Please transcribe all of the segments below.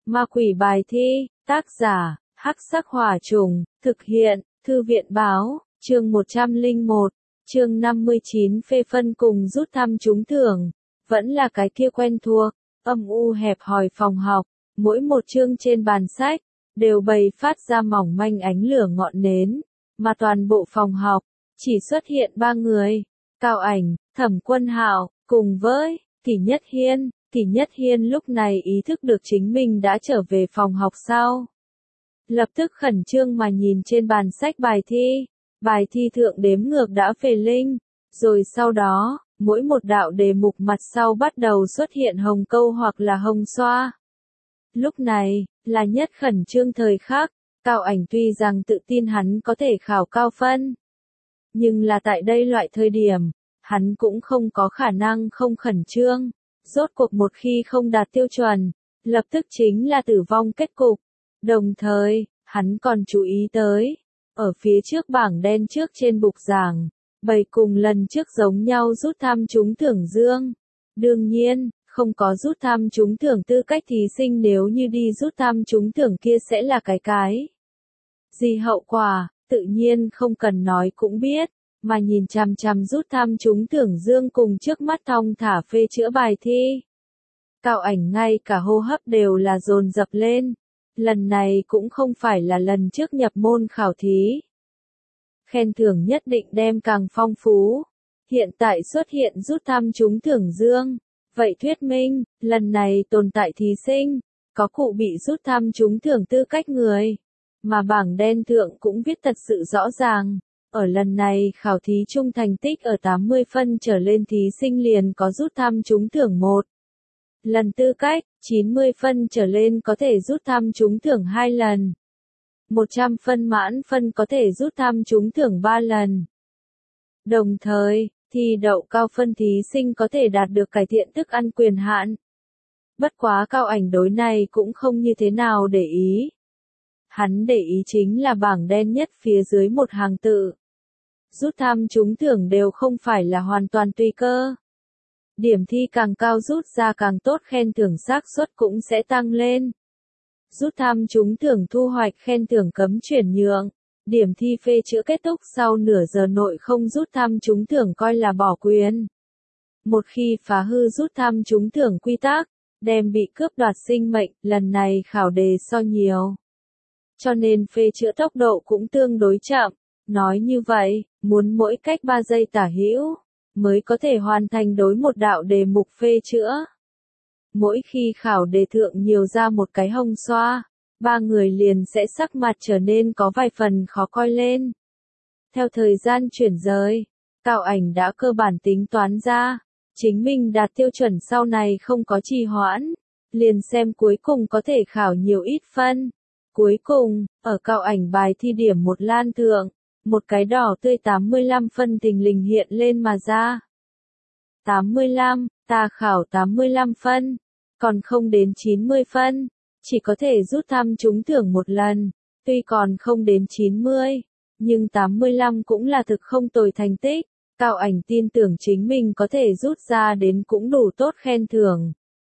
Ma quỷ bài thi, tác giả, Hắc Sắc Hỏa Trùng, thực hiện, Thư viện báo, chương 101, chương 59 phê phân cùng rút thăm trúng thưởng, vẫn là cái kia quen thuộc, âm u hẹp hòi phòng học, mỗi một chương trên bàn sách, đều bày phát ra mỏng manh ánh lửa ngọn nến, mà toàn bộ phòng học, chỉ xuất hiện 3 người, Cao Ảnh, Thẩm Quân Hạo, cùng với, Kỷ Nhất Hiên. Kỷ Nhất Hiên lúc này ý thức được chính mình đã trở về phòng học sau. Lập tức khẩn trương mà nhìn trên bàn sách bài thi thượng đếm ngược đã phê linh, rồi sau đó, mỗi một đạo đề mục mặt sau bắt đầu xuất hiện hồng câu hoặc là hồng xoa. Lúc này, là nhất khẩn trương thời khắc, Cao Ảnh tuy rằng tự tin hắn có thể khảo cao phân. Nhưng là tại đây loại thời điểm, hắn cũng không có khả năng không khẩn trương. Rốt cuộc một khi không đạt tiêu chuẩn, lập tức chính là tử vong kết cục. Đồng thời, hắn còn chú ý tới, ở phía trước bảng đen trước trên bục giảng, bày cùng lần trước giống nhau rút thăm trúng thưởng dương. Đương nhiên, không có rút thăm trúng thưởng tư cách thí sinh nếu như đi rút thăm trúng thưởng kia sẽ là cái gì hậu quả, tự nhiên không cần nói cũng biết. Mà nhìn chằm chằm rút thăm trúng thưởng dương cùng trước mắt thong thả phê chữa bài thi. Cao Ảnh ngay cả hô hấp đều là dồn dập lên. Lần này cũng không phải là lần trước nhập môn khảo thí. Khen thưởng nhất định đem càng phong phú. Hiện tại xuất hiện rút thăm trúng thưởng dương. Vậy thuyết minh, lần này tồn tại thí sinh, có cụ bị rút thăm trúng thưởng tư cách người. Mà bảng đen thượng cũng viết thật sự rõ ràng. Ở lần này khảo thí chung thành tích ở 80 phân trở lên thí sinh liền có rút thăm trúng thưởng 1 lần tư cách, 90 phân trở lên có thể rút thăm trúng thưởng 2 lần. 100 phân mãn phân có thể rút thăm trúng thưởng 3 lần. Đồng thời, thi đậu cao phân thí sinh có thể đạt được cải thiện thức ăn quyền hạn. Bất quá Cao Ảnh đối này cũng không như thế nào để ý. Hắn để ý chính là bảng đen nhất phía dưới một hàng tự. Rút thăm trúng thưởng đều không phải là hoàn toàn tùy cơ. Điểm thi càng cao rút ra càng tốt khen thưởng xác suất cũng sẽ tăng lên. Rút thăm trúng thưởng thu hoạch khen thưởng cấm chuyển nhượng. Điểm thi phê chữa kết thúc sau nửa giờ nội không rút thăm trúng thưởng coi là bỏ quyền. Một khi phá hư rút thăm trúng thưởng quy tắc, đem bị cướp đoạt sinh mệnh, lần này khảo đề so nhiều. Cho nên phê chữa tốc độ cũng tương đối chậm. Nói như vậy, muốn mỗi cách 3 giây tả hữu, mới có thể hoàn thành đối một đạo đề mục phê chữa. Mỗi khi khảo đề thượng nhiều ra một cái hồng xoa, 3 người liền sẽ sắc mặt trở nên có vài phần khó coi lên. Theo thời gian chuyển rời, Cao Ảnh đã cơ bản tính toán ra, chính mình đạt tiêu chuẩn sau này không có trì hoãn, liền xem cuối cùng có thể khảo nhiều ít phân. Cuối cùng, ở Cao Ảnh bài thi điểm một lan thượng, một cái đỏ tươi 85 phân thình lình hiện lên mà ra. 85, ta khảo 85 phân, còn không đến 90 phân, chỉ có thể rút thăm trúng thưởng một lần, tuy còn không đến 90, nhưng 85 cũng là thực không tồi thành tích. Cao Ảnh tin tưởng chính mình có thể rút ra đến cũng đủ tốt khen thưởng.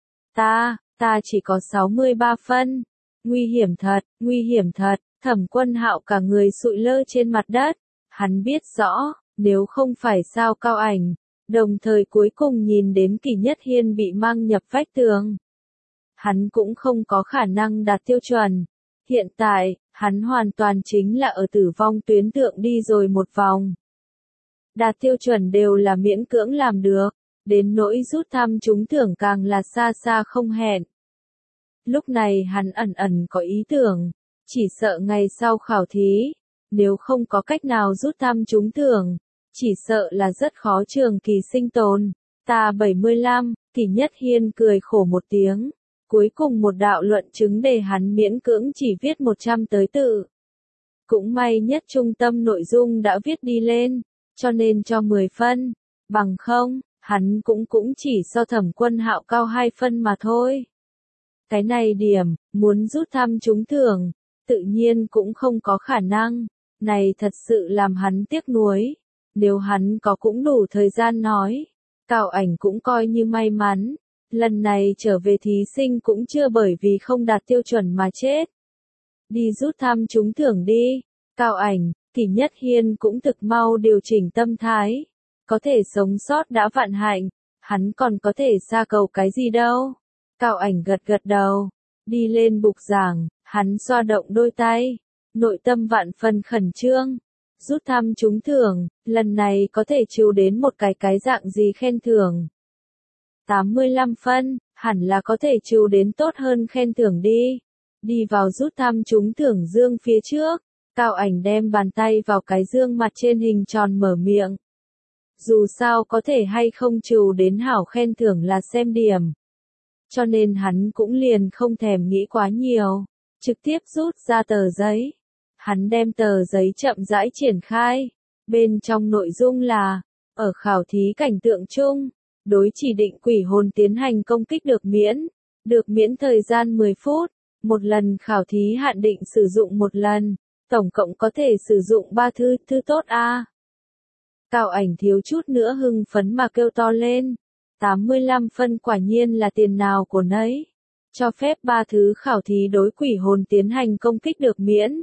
Ta chỉ có 63 phân. Nguy hiểm thật, Thẩm Quân Hạo cả người sụi lơ trên mặt đất. Hắn biết rõ, nếu không phải sao Cao Ảnh, đồng thời cuối cùng nhìn đến Kỷ Nhất Hiên bị mang nhập vách tường. Hắn cũng không có khả năng đạt tiêu chuẩn. Hiện tại, hắn hoàn toàn chính là ở tử vong tuyến thượng đi rồi một vòng. Đạt tiêu chuẩn đều là miễn cưỡng làm được, đến nỗi rút thăm trúng thưởng càng là xa xa không hẹn. Lúc này hắn ẩn có ý tưởng, chỉ sợ ngày sau khảo thí, nếu không có cách nào rút thăm trúng thưởng, chỉ sợ là rất khó trường kỳ sinh tồn. Ta 75, Kỷ Nhất Hiên cười khổ một tiếng, cuối cùng một đạo luận chứng để hắn miễn cưỡng chỉ viết 100 tới tự. Cũng may nhất trung tâm nội dung đã viết đi lên, cho nên cho 10 phân, bằng không, hắn cũng chỉ so Thẩm Quân Hạo cao 2 phân mà thôi. Cái này điểm, muốn rút thăm trúng thưởng, tự nhiên cũng không có khả năng, này thật sự làm hắn tiếc nuối. Nếu hắn có cũng đủ thời gian nói, Cao Ảnh cũng coi như may mắn, lần này trở về thí sinh cũng chưa bởi vì không đạt tiêu chuẩn mà chết. Đi rút thăm trúng thưởng đi. Cao Ảnh, Kỷ Nhất Hiên cũng thực mau điều chỉnh tâm thái. Có thể sống sót đã vạn hạnh, hắn còn có thể xa cầu cái gì đâu. Cao Ảnh gật gật đầu, đi lên bục giảng, hắn xoa động đôi tay, nội tâm vạn phần khẩn trương. Rút thăm trúng thưởng, lần này có thể chiếu đến một cái dạng gì khen thưởng. 85 phân, hẳn là có thể chiếu đến tốt hơn khen thưởng đi. Đi vào rút thăm trúng thưởng dương phía trước, Cao Ảnh đem bàn tay vào cái dương mặt trên hình tròn mở miệng. Dù sao có thể hay không chiếu đến hảo khen thưởng là xem điểm. Cho nên hắn cũng liền không thèm nghĩ quá nhiều, trực tiếp rút ra tờ giấy. Hắn đem tờ giấy chậm rãi triển khai, bên trong nội dung là, ở khảo thí cảnh tượng chung, đối chỉ định quỷ hồn tiến hành công kích được miễn thời gian 10 phút, một lần khảo thí hạn định sử dụng một lần, tổng cộng có thể sử dụng 3 thư tốt a. Cao Ảnh thiếu chút nữa hưng phấn mà kêu to lên, 85 phân quả nhiên là tiền nào của nấy, cho phép 3 thứ khảo thí đối quỷ hồn tiến hành công kích được miễn.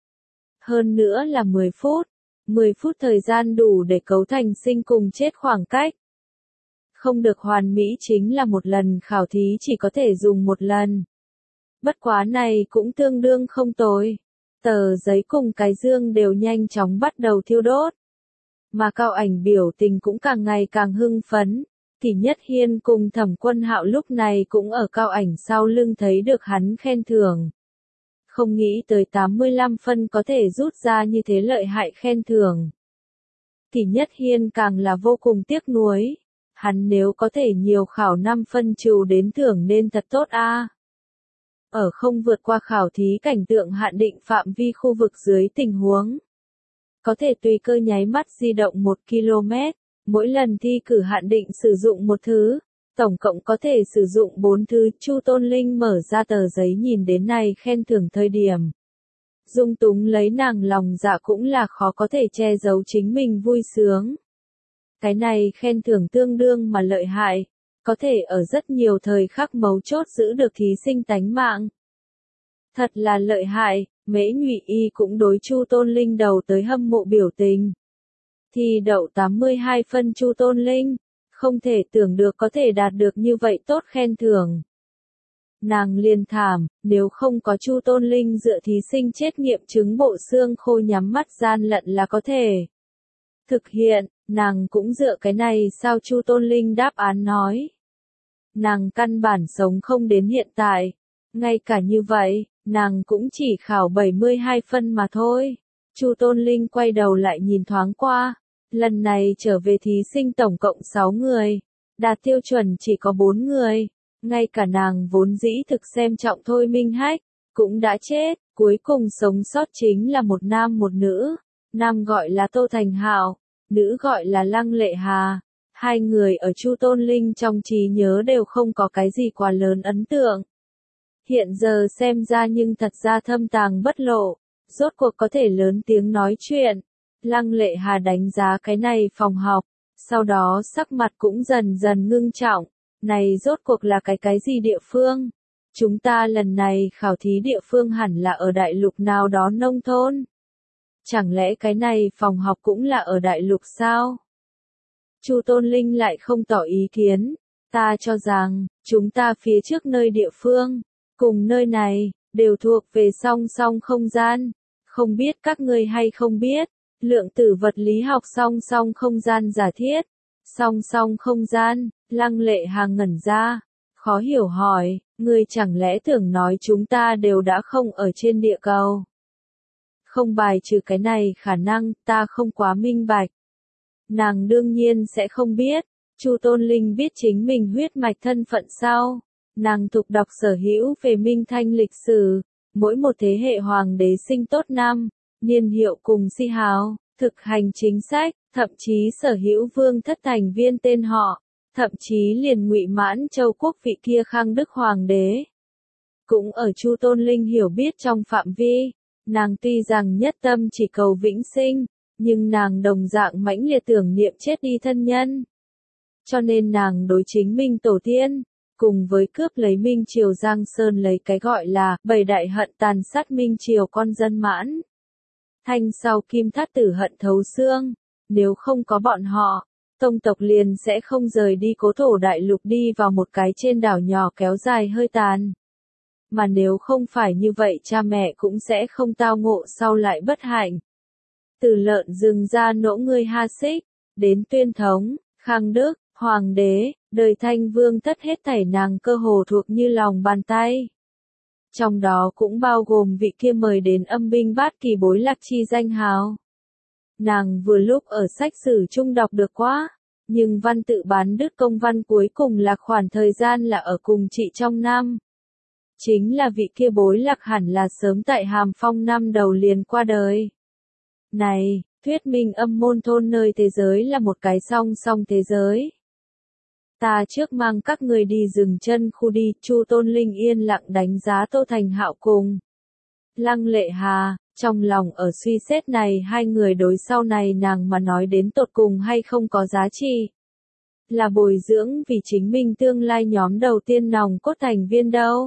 Hơn nữa là 10 phút thời gian đủ để cấu thành sinh cùng chết khoảng cách. Không được hoàn mỹ chính là một lần khảo thí chỉ có thể dùng một lần. Bất quá này cũng tương đương không tồi. Tờ giấy cùng cái dương đều nhanh chóng bắt đầu thiêu đốt. Mà Cao Ảnh biểu tình cũng càng ngày càng hưng phấn. Kỷ Nhất Hiên cùng Thẩm Quân Hạo lúc này cũng ở Cao Ảnh sau lưng thấy được hắn khen thưởng. Không nghĩ tới 85 phân có thể rút ra như thế lợi hại khen thưởng. Kỷ Nhất Hiên càng là vô cùng tiếc nuối. Hắn nếu có thể nhiều khảo 5 phân trừ đến thưởng nên thật tốt a. Ở không vượt qua khảo thí cảnh tượng hạn định phạm vi khu vực dưới tình huống. Có thể tùy cơ nháy mắt di động 1 km, mỗi lần thi cử hạn định sử dụng một thứ, tổng cộng có thể sử dụng 4 thứ. Chu Tôn Linh mở ra tờ giấy nhìn đến này khen thưởng thời điểm. Dung túng lấy nàng lòng dạ cũng là khó có thể che giấu chính mình vui sướng. Cái này khen thưởng tương đương mà lợi hại, có thể ở rất nhiều thời khắc mấu chốt giữ được thí sinh tánh mạng. Thật là lợi hại, Mễ Nhụy Y cũng đối Chu Tôn Linh đầu tới hâm mộ biểu tình. Thi đậu 82 phân Chu Tôn Linh, không thể tưởng được có thể đạt được như vậy tốt khen thưởng. Nàng liền thảm, nếu không có Chu Tôn Linh dựa thí sinh chết nghiệm chứng bộ xương khô nhắm mắt gian lận là có thể thực hiện, nàng cũng dựa cái này sao Chu Tôn Linh đáp án nói. Nàng căn bản sống không đến hiện tại, ngay cả như vậy, nàng cũng chỉ khảo 72 phân mà thôi. Chu Tôn Linh quay đầu lại nhìn thoáng qua, lần này trở về thí sinh tổng cộng 6 người, đạt tiêu chuẩn chỉ có 4 người, ngay cả nàng vốn dĩ thực xem trọng Thôi Minh Hách, cũng đã chết, cuối cùng sống sót chính là một nam một nữ, nam gọi là Tô Thành Hạo, nữ gọi là Lăng Lệ Hà. Hai người ở Chu Tôn Linh trong trí nhớ đều không có cái gì quá lớn ấn tượng. Hiện giờ xem ra nhưng thật ra thâm tàng bất lộ, rốt cuộc có thể lớn tiếng nói chuyện. Lăng Lệ Hà đánh giá cái này phòng học, sau đó sắc mặt cũng dần dần ngưng trọng. Này rốt cuộc là cái gì địa phương? Chúng ta lần này khảo thí địa phương hẳn là ở đại lục nào đó nông thôn. Chẳng lẽ cái này phòng học cũng là ở đại lục sao? Chu Tôn Linh lại không tỏ ý kiến, ta cho rằng, chúng ta phía trước nơi địa phương, cùng nơi này, đều thuộc về song song không gian. Không biết các ngươi hay không biết, lượng tử vật lý học song song không gian giả thiết. Song song không gian, Lăng Lệ Hà ngẩn ra, khó hiểu hỏi, ngươi chẳng lẽ tưởng nói chúng ta đều đã không ở trên địa cầu? Không bài trừ cái này khả năng, ta không quá minh bạch. Nàng đương nhiên sẽ không biết, Chu Tôn Linh biết chính mình huyết mạch thân phận sao. Nàng tục đọc sở hữu về Minh Thanh lịch sử, mỗi một thế hệ hoàng đế sinh tốt năm, niên hiệu cùng si hào, thực hành chính sách, thậm chí sở hữu vương thất thành viên tên họ, thậm chí liền Ngụy Mãn Châu quốc vị kia Khang Đức hoàng đế. Cũng ở Chu Tôn Linh hiểu biết trong phạm vi, nàng tuy rằng nhất tâm chỉ cầu vĩnh sinh, nhưng nàng đồng dạng mãnh liệt tưởng niệm chết đi thân nhân. Cho nên nàng đối chính mình tổ tiên, cùng với cướp lấy Minh Triều Giang Sơn lấy cái gọi là bảy đại hận tàn sát Minh Triều con dân Mãn Thanh sau Kim Thát Tử hận thấu xương, nếu không có bọn họ, tông tộc liền sẽ không rời đi Cố Thổ Đại Lục đi vào một cái trên đảo nhỏ kéo dài hơi tàn. Mà nếu không phải như vậy cha mẹ cũng sẽ không tao ngộ sau lại bất hạnh. Từ lợn rừng ra nỗ ngươi Ha Xích, đến Tuyên Thống, Khang Đức, Hoàng đế, đời Thanh Vương thất hết thảy nàng cơ hồ thuộc như lòng bàn tay. Trong đó cũng bao gồm vị kia mời đến âm binh bát kỳ bối lạc chi danh hào. Nàng vừa lúc ở sách sử trung đọc được quá, nhưng văn tự bán đứt công văn cuối cùng là khoảng thời gian là ở cùng chị trong năm. Chính là vị kia bối lạc hẳn là sớm tại Hàm Phong năm đầu liền qua đời. Này, thuyết minh âm môn thôn nơi thế giới là một cái song song thế giới. Ta trước mang các người đi dừng chân khu đi, Chu Tôn Linh yên lặng đánh giá Tô Thành Hạo cùng Lăng Lệ Hà, trong lòng ở suy xét này hai người đối sau này nàng mà nói đến tột cùng hay không có giá trị. Là bồi dưỡng vì chính mình tương lai nhóm đầu tiên nòng cốt thành viên đâu.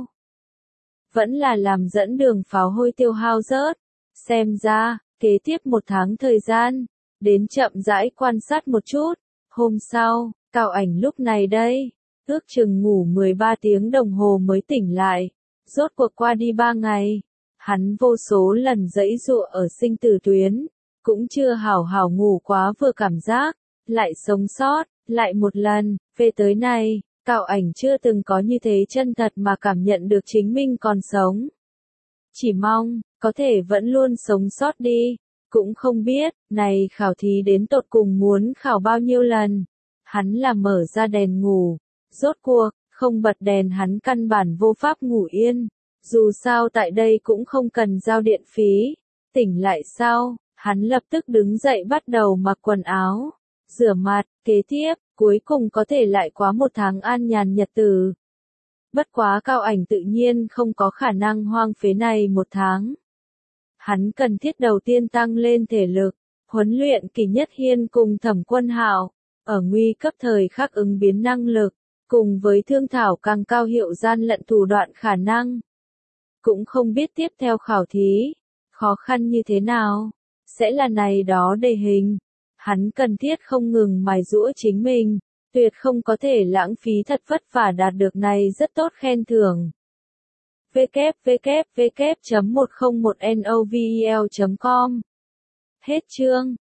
Vẫn là làm dẫn đường pháo hôi tiêu hao rớt. Xem ra, kế tiếp một tháng thời gian, đến chậm rãi quan sát một chút. Hôm sau, Cao Ảnh lúc này đây, ước chừng ngủ 13 tiếng đồng hồ mới tỉnh lại. Rốt cuộc qua đi 3 ngày, hắn vô số lần giãy giụa ở sinh tử tuyến, cũng chưa hảo hảo ngủ quá vừa cảm giác, lại sống sót, lại một lần, về tới này, Cao Ảnh chưa từng có như thế chân thật mà cảm nhận được chính mình còn sống. Chỉ mong, có thể vẫn luôn sống sót đi, cũng không biết, này khảo thí đến tột cùng muốn khảo bao nhiêu lần. Hắn là mở ra đèn ngủ, rốt cuộc, không bật đèn hắn căn bản vô pháp ngủ yên, dù sao tại đây cũng không cần giao điện phí. Tỉnh lại sau, hắn lập tức đứng dậy bắt đầu mặc quần áo, rửa mặt, kế tiếp, cuối cùng có thể lại quá một tháng an nhàn nhật tử. Bất quá Cao Ảnh tự nhiên không có khả năng hoang phế này một tháng. Hắn cần thiết đầu tiên tăng lên thể lực, huấn luyện Kỷ Nhất Hiên cùng Thẩm Quân Hạo, ở nguy cấp thời khắc ứng biến năng lực, cùng với thương thảo càng cao hiệu gian lận thủ đoạn khả năng. Cũng không biết tiếp theo khảo thí, khó khăn như thế nào, sẽ là này đó đề hình. Hắn cần thiết không ngừng mài giũa chính mình, tuyệt không có thể lãng phí thật vất vả đạt được này rất tốt khen thưởng. www.101novel.com Hết chương.